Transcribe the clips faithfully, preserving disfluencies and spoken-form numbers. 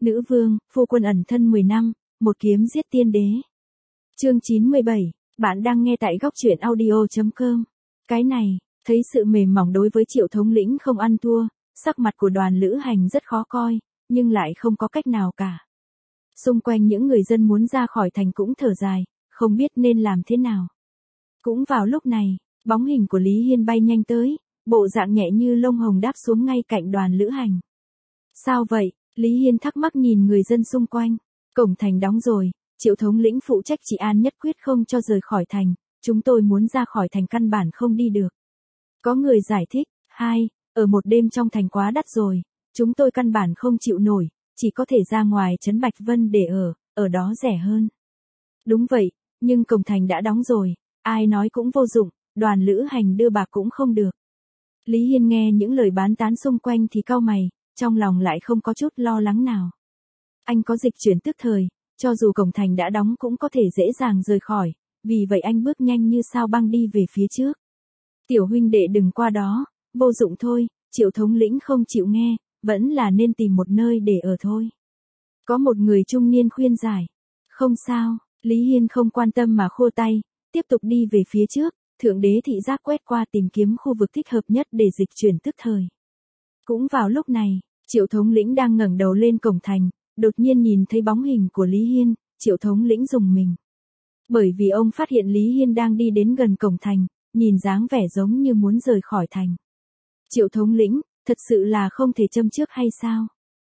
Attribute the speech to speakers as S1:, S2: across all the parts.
S1: Nữ vương, phu quân ẩn thân mười năm, một kiếm giết tiên đế. Chương chín mươi bảy, bạn đang nghe tại góc truyện audio chấm com. Cái này, thấy sự mềm mỏng đối với Triệu thống lĩnh không ăn thua, sắc mặt của Đoàn Lữ Hành rất khó coi, nhưng lại không có cách nào cả. Xung quanh những người dân muốn ra khỏi thành cũng thở dài, không biết nên làm thế nào. Cũng vào lúc này, bóng hình của Lý Hiên bay nhanh tới, bộ dạng nhẹ như lông hồng đáp xuống ngay cạnh Đoàn Lữ Hành. Sao vậy? Lý Hiên thắc mắc nhìn người dân xung quanh. Cổng thành đóng rồi, Triệu thống lĩnh phụ trách trị an nhất quyết không cho rời khỏi thành, chúng tôi muốn ra khỏi thành căn bản không đi được. Có người giải thích, hai, ở một đêm trong thành quá đắt rồi, chúng tôi căn bản không chịu nổi, chỉ có thể ra ngoài trấn Bạch Vân để ở, ở đó rẻ hơn. Đúng vậy, nhưng cổng thành đã đóng rồi, ai nói cũng vô dụng, Đoàn Lữ Hành đưa bạc cũng không được. Lý Hiên nghe những lời bán tán xung quanh thì cau mày, trong lòng lại không có chút lo lắng nào. Anh có dịch chuyển tức thời, cho dù cổng thành đã đóng cũng có thể dễ dàng rời khỏi, vì vậy anh bước nhanh như sao băng đi về phía trước. Tiểu huynh đệ đừng qua đó, vô dụng thôi, Triệu thống lĩnh không chịu nghe, vẫn là nên tìm một nơi để ở thôi. Có một người trung niên khuyên giải. Không sao, Lý Hiên không quan tâm mà khua tay, tiếp tục đi về phía trước, thượng đế thị giác quét qua tìm kiếm khu vực thích hợp nhất để dịch chuyển tức thời. Cũng vào lúc này, Triệu thống lĩnh đang ngẩng đầu lên cổng thành, đột nhiên nhìn thấy bóng hình của Lý Hiên, Triệu thống lĩnh rùng mình. Bởi vì ông phát hiện Lý Hiên đang đi đến gần cổng thành, nhìn dáng vẻ giống như muốn rời khỏi thành. Triệu thống lĩnh, thật sự là không thể châm trước hay sao?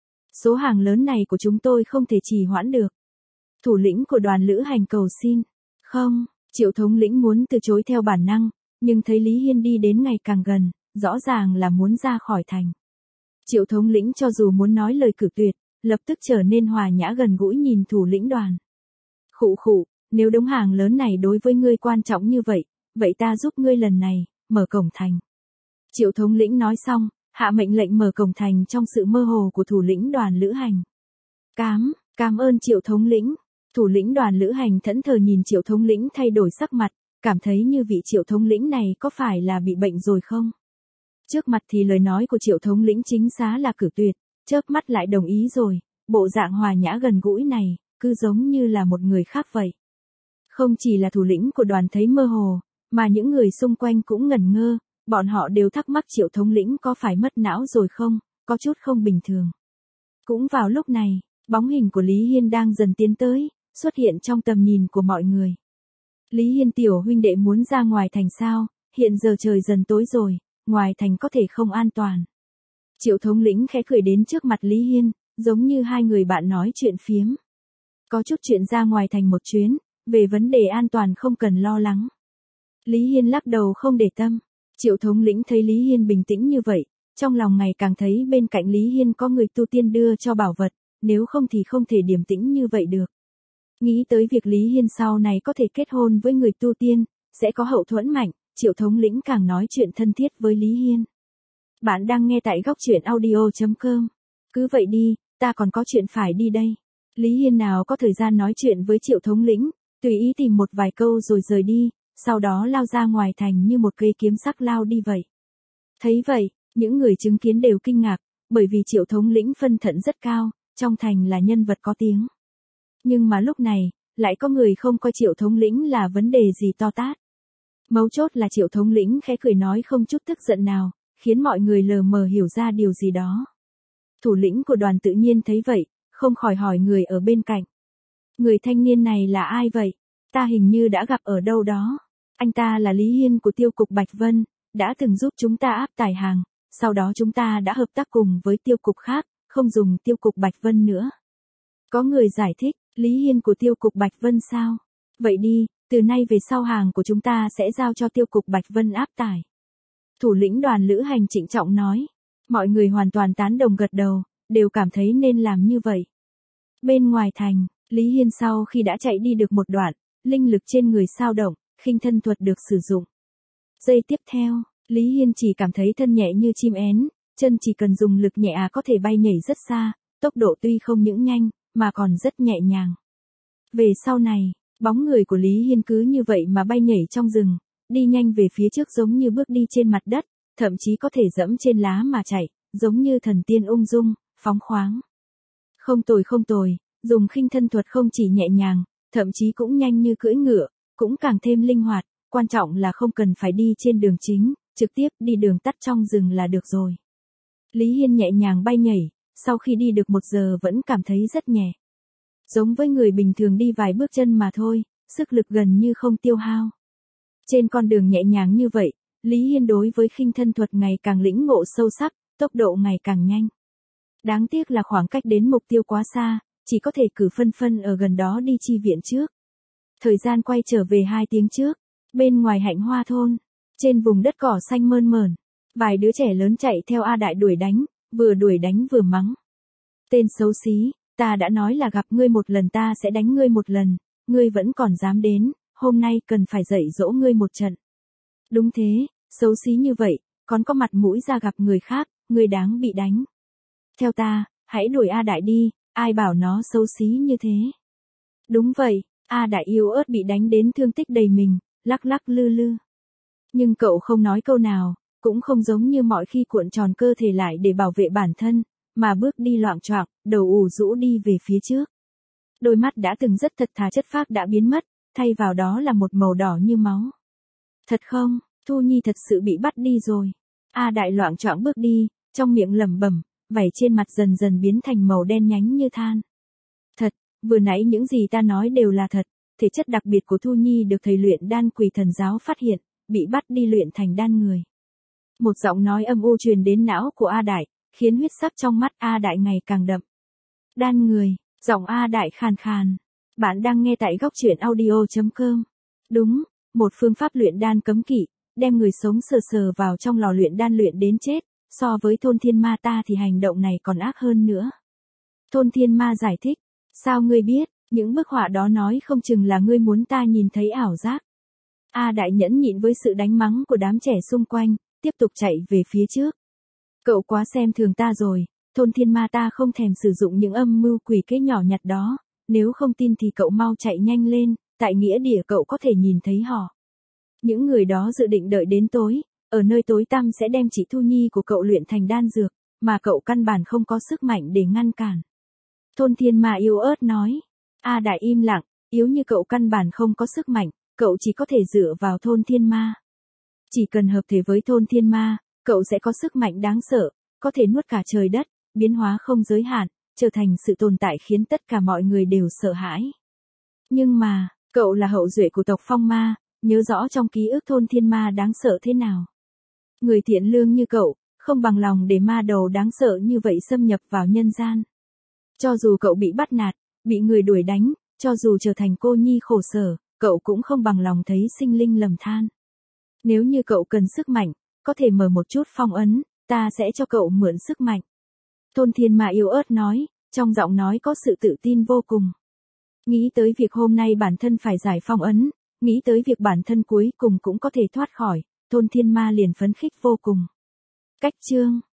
S1: Số hàng lớn này của chúng tôi không thể trì hoãn được. Thủ lĩnh của Đoàn Lữ Hành cầu xin. Không, Triệu thống lĩnh muốn từ chối theo bản năng, nhưng thấy Lý Hiên đi đến ngày càng gần, rõ ràng là muốn ra khỏi thành. Triệu thống lĩnh cho dù muốn nói lời cự tuyệt, lập tức trở nên hòa nhã gần gũi nhìn thủ lĩnh Đoàn. Khụ khụ, nếu đống hàng lớn này đối với ngươi quan trọng như vậy, vậy ta giúp ngươi lần này, mở cổng thành. Triệu thống lĩnh nói xong, hạ mệnh lệnh mở cổng thành trong sự mơ hồ của thủ lĩnh Đoàn Lữ Hành. Cám, cảm ơn Triệu thống lĩnh. Thủ lĩnh Đoàn Lữ Hành thẫn thờ nhìn Triệu thống lĩnh thay đổi sắc mặt, cảm thấy như vị Triệu thống lĩnh này có phải là bị bệnh rồi không? Trước mặt thì lời nói của Triệu thống lĩnh chính xác là cử tuyệt, chớp mắt lại đồng ý rồi, bộ dạng hòa nhã gần gũi này, cứ giống như là một người khác vậy. Không chỉ là thủ lĩnh của đoàn thấy mơ hồ, mà những người xung quanh cũng ngẩn ngơ, bọn họ đều thắc mắc Triệu thống lĩnh có phải mất não rồi không, có chút không bình thường. Cũng vào lúc này, bóng hình của Lý Hiên đang dần tiến tới, xuất hiện trong tầm nhìn của mọi người. Lý Hiên tiểu huynh đệ muốn ra ngoài thành sao, hiện giờ trời dần tối rồi, ngoài thành có thể không an toàn. Triệu thống lĩnh khẽ cười đến trước mặt Lý Hiên, giống như hai người bạn nói chuyện phiếm. Có chút chuyện ra ngoài thành một chuyến, về vấn đề an toàn không cần lo lắng. Lý Hiên lắc đầu không để tâm. Triệu thống lĩnh thấy Lý Hiên bình tĩnh như vậy, trong lòng ngày càng thấy bên cạnh Lý Hiên có người tu tiên đưa cho bảo vật, nếu không thì không thể điềm tĩnh như vậy được. Nghĩ tới việc Lý Hiên sau này có thể kết hôn với người tu tiên, sẽ có hậu thuẫn mạnh, Triệu thống lĩnh càng nói chuyện thân thiết với Lý Hiên. Bạn đang nghe tại góc truyện audio chấm com. Cứ vậy đi, ta còn có chuyện phải đi đây. Lý Hiên nào có thời gian nói chuyện với Triệu thống lĩnh, tùy ý tìm một vài câu rồi rời đi, sau đó lao ra ngoài thành như một cây kiếm sắc lao đi vậy. Thấy vậy, những người chứng kiến đều kinh ngạc, bởi vì Triệu thống lĩnh phân thận rất cao, trong thành là nhân vật có tiếng. Nhưng mà lúc này, lại có người không coi Triệu thống lĩnh là vấn đề gì to tát. Mấu chốt là Triệu thống lĩnh khẽ cười nói không chút tức giận nào, khiến mọi người lờ mờ hiểu ra điều gì đó. Thủ lĩnh của đoàn tự nhiên thấy vậy, không khỏi hỏi người ở bên cạnh. Người thanh niên này là ai vậy? Ta hình như đã gặp ở đâu đó. Anh ta là Lý Hiên của tiêu cục Bạch Vân, đã từng giúp chúng ta áp tải hàng, sau đó chúng ta đã hợp tác cùng với tiêu cục khác, không dùng tiêu cục Bạch Vân nữa. Có người giải thích, Lý Hiên của tiêu cục Bạch Vân sao? Vậy đi, từ nay về sau hàng của chúng ta sẽ giao cho tiêu cục Bạch Vân áp tải. Thủ lĩnh Đoàn Lữ Hành trịnh trọng nói. Mọi người hoàn toàn tán đồng gật đầu, đều cảm thấy nên làm như vậy. Bên ngoài thành, Lý Hiên sau khi đã chạy đi được một đoạn, linh lực trên người xao động, khinh thân thuật được sử dụng. Giây tiếp theo, Lý Hiên chỉ cảm thấy thân nhẹ như chim én, chân chỉ cần dùng lực nhẹ à có thể bay nhảy rất xa, tốc độ tuy không những nhanh, mà còn rất nhẹ nhàng. Về sau này, bóng người của Lý Hiên cứ như vậy mà bay nhảy trong rừng, đi nhanh về phía trước giống như bước đi trên mặt đất, thậm chí có thể dẫm trên lá mà chạy, giống như thần tiên ung dung, phóng khoáng. Không tồi không tồi, dùng khinh thân thuật không chỉ nhẹ nhàng, thậm chí cũng nhanh như cưỡi ngựa, cũng càng thêm linh hoạt, quan trọng là không cần phải đi trên đường chính, trực tiếp đi đường tắt trong rừng là được rồi. Lý Hiên nhẹ nhàng bay nhảy, sau khi đi được một giờ vẫn cảm thấy rất nhẹ. Giống với người bình thường đi vài bước chân mà thôi, sức lực gần như không tiêu hao. Trên con đường nhẹ nhàng như vậy, Lý Hiên đối với khinh thân thuật ngày càng lĩnh ngộ sâu sắc, tốc độ ngày càng nhanh. Đáng tiếc là khoảng cách đến mục tiêu quá xa, chỉ có thể cử phân phân ở gần đó đi chi viện trước. Thời gian quay trở về hai tiếng trước, bên ngoài Hạnh Hoa thôn, trên vùng đất cỏ xanh mơn mởn, vài đứa trẻ lớn chạy theo A Đại đuổi đánh, vừa đuổi đánh vừa mắng. Tên xấu xí, ta đã nói là gặp ngươi một lần ta sẽ đánh ngươi một lần, ngươi vẫn còn dám đến, hôm nay cần phải dạy dỗ ngươi một trận. Đúng thế, xấu xí như vậy, còn có mặt mũi ra gặp người khác, ngươi đáng bị đánh. Theo ta, hãy đuổi A Đại đi, ai bảo nó xấu xí như thế. Đúng vậy, A Đại yếu ớt bị đánh đến thương tích đầy mình, lắc lắc lư lư. Nhưng cậu không nói câu nào, cũng không giống như mọi khi cuộn tròn cơ thể lại để bảo vệ bản thân, mà bước đi loạng choạng, đầu ủ rũ đi về phía trước. Đôi mắt đã từng rất thật thà chất phác đã biến mất, thay vào đó là một màu đỏ như máu. Thật không, Thu Nhi thật sự bị bắt đi rồi. A Đại loạng choạng bước đi, trong miệng lẩm bẩm, vảy trên mặt dần dần biến thành màu đen nhánh như than. Thật, vừa nãy những gì ta nói đều là thật, thể chất đặc biệt của Thu Nhi được thầy luyện đan Quỷ Thần giáo phát hiện, bị bắt đi luyện thành đan người. Một giọng nói âm u truyền đến não của A Đại, khiến huyết sắc trong mắt A Đại ngày càng đậm. Đan người, giọng A Đại khàn khàn. Bạn đang nghe tại góc truyện audio chấm com. Đúng, một phương pháp luyện đan cấm kỵ, đem người sống sờ sờ vào trong lò luyện đan luyện đến chết, so với thôn thiên ma ta thì hành động này còn ác hơn nữa. Thôn thiên ma giải thích, sao ngươi biết, những bức họa đó nói không chừng là ngươi muốn ta nhìn thấy ảo giác. A Đại nhẫn nhịn với sự đánh mắng của đám trẻ xung quanh, tiếp tục chạy về phía trước. Cậu quá xem thường ta rồi, thôn thiên ma ta không thèm sử dụng những âm mưu quỷ kế nhỏ nhặt đó, nếu không tin thì cậu mau chạy nhanh lên, tại nghĩa địa cậu có thể nhìn thấy họ. Những người đó dự định đợi đến tối, ở nơi tối tăm sẽ đem chị Thu Nhi của cậu luyện thành đan dược, mà cậu căn bản không có sức mạnh để ngăn cản. Thôn thiên ma yếu ớt nói. A Đại im lặng, yếu như cậu căn bản không có sức mạnh, cậu chỉ có thể dựa vào thôn thiên ma. Chỉ cần hợp thể với thôn thiên ma, cậu sẽ có sức mạnh đáng sợ, có thể nuốt cả trời đất, biến hóa không giới hạn, trở thành sự tồn tại khiến tất cả mọi người đều sợ hãi. Nhưng mà, cậu là hậu duệ của tộc Phong Ma, nhớ rõ trong ký ức thôn thiên ma đáng sợ thế nào. Người thiện lương như cậu, không bằng lòng để ma đầu đáng sợ như vậy xâm nhập vào nhân gian. Cho dù cậu bị bắt nạt, bị người đuổi đánh, cho dù trở thành cô nhi khổ sở, cậu cũng không bằng lòng thấy sinh linh lầm than. Nếu như cậu cần sức mạnh, có thể mở một chút phong ấn, ta sẽ cho cậu mượn sức mạnh. Thôn thiên ma yếu ớt nói, trong giọng nói có sự tự tin vô cùng. Nghĩ tới việc hôm nay bản thân phải giải phong ấn, nghĩ tới việc bản thân cuối cùng cũng có thể thoát khỏi, thôn thiên ma liền phấn khích vô cùng. Cách chương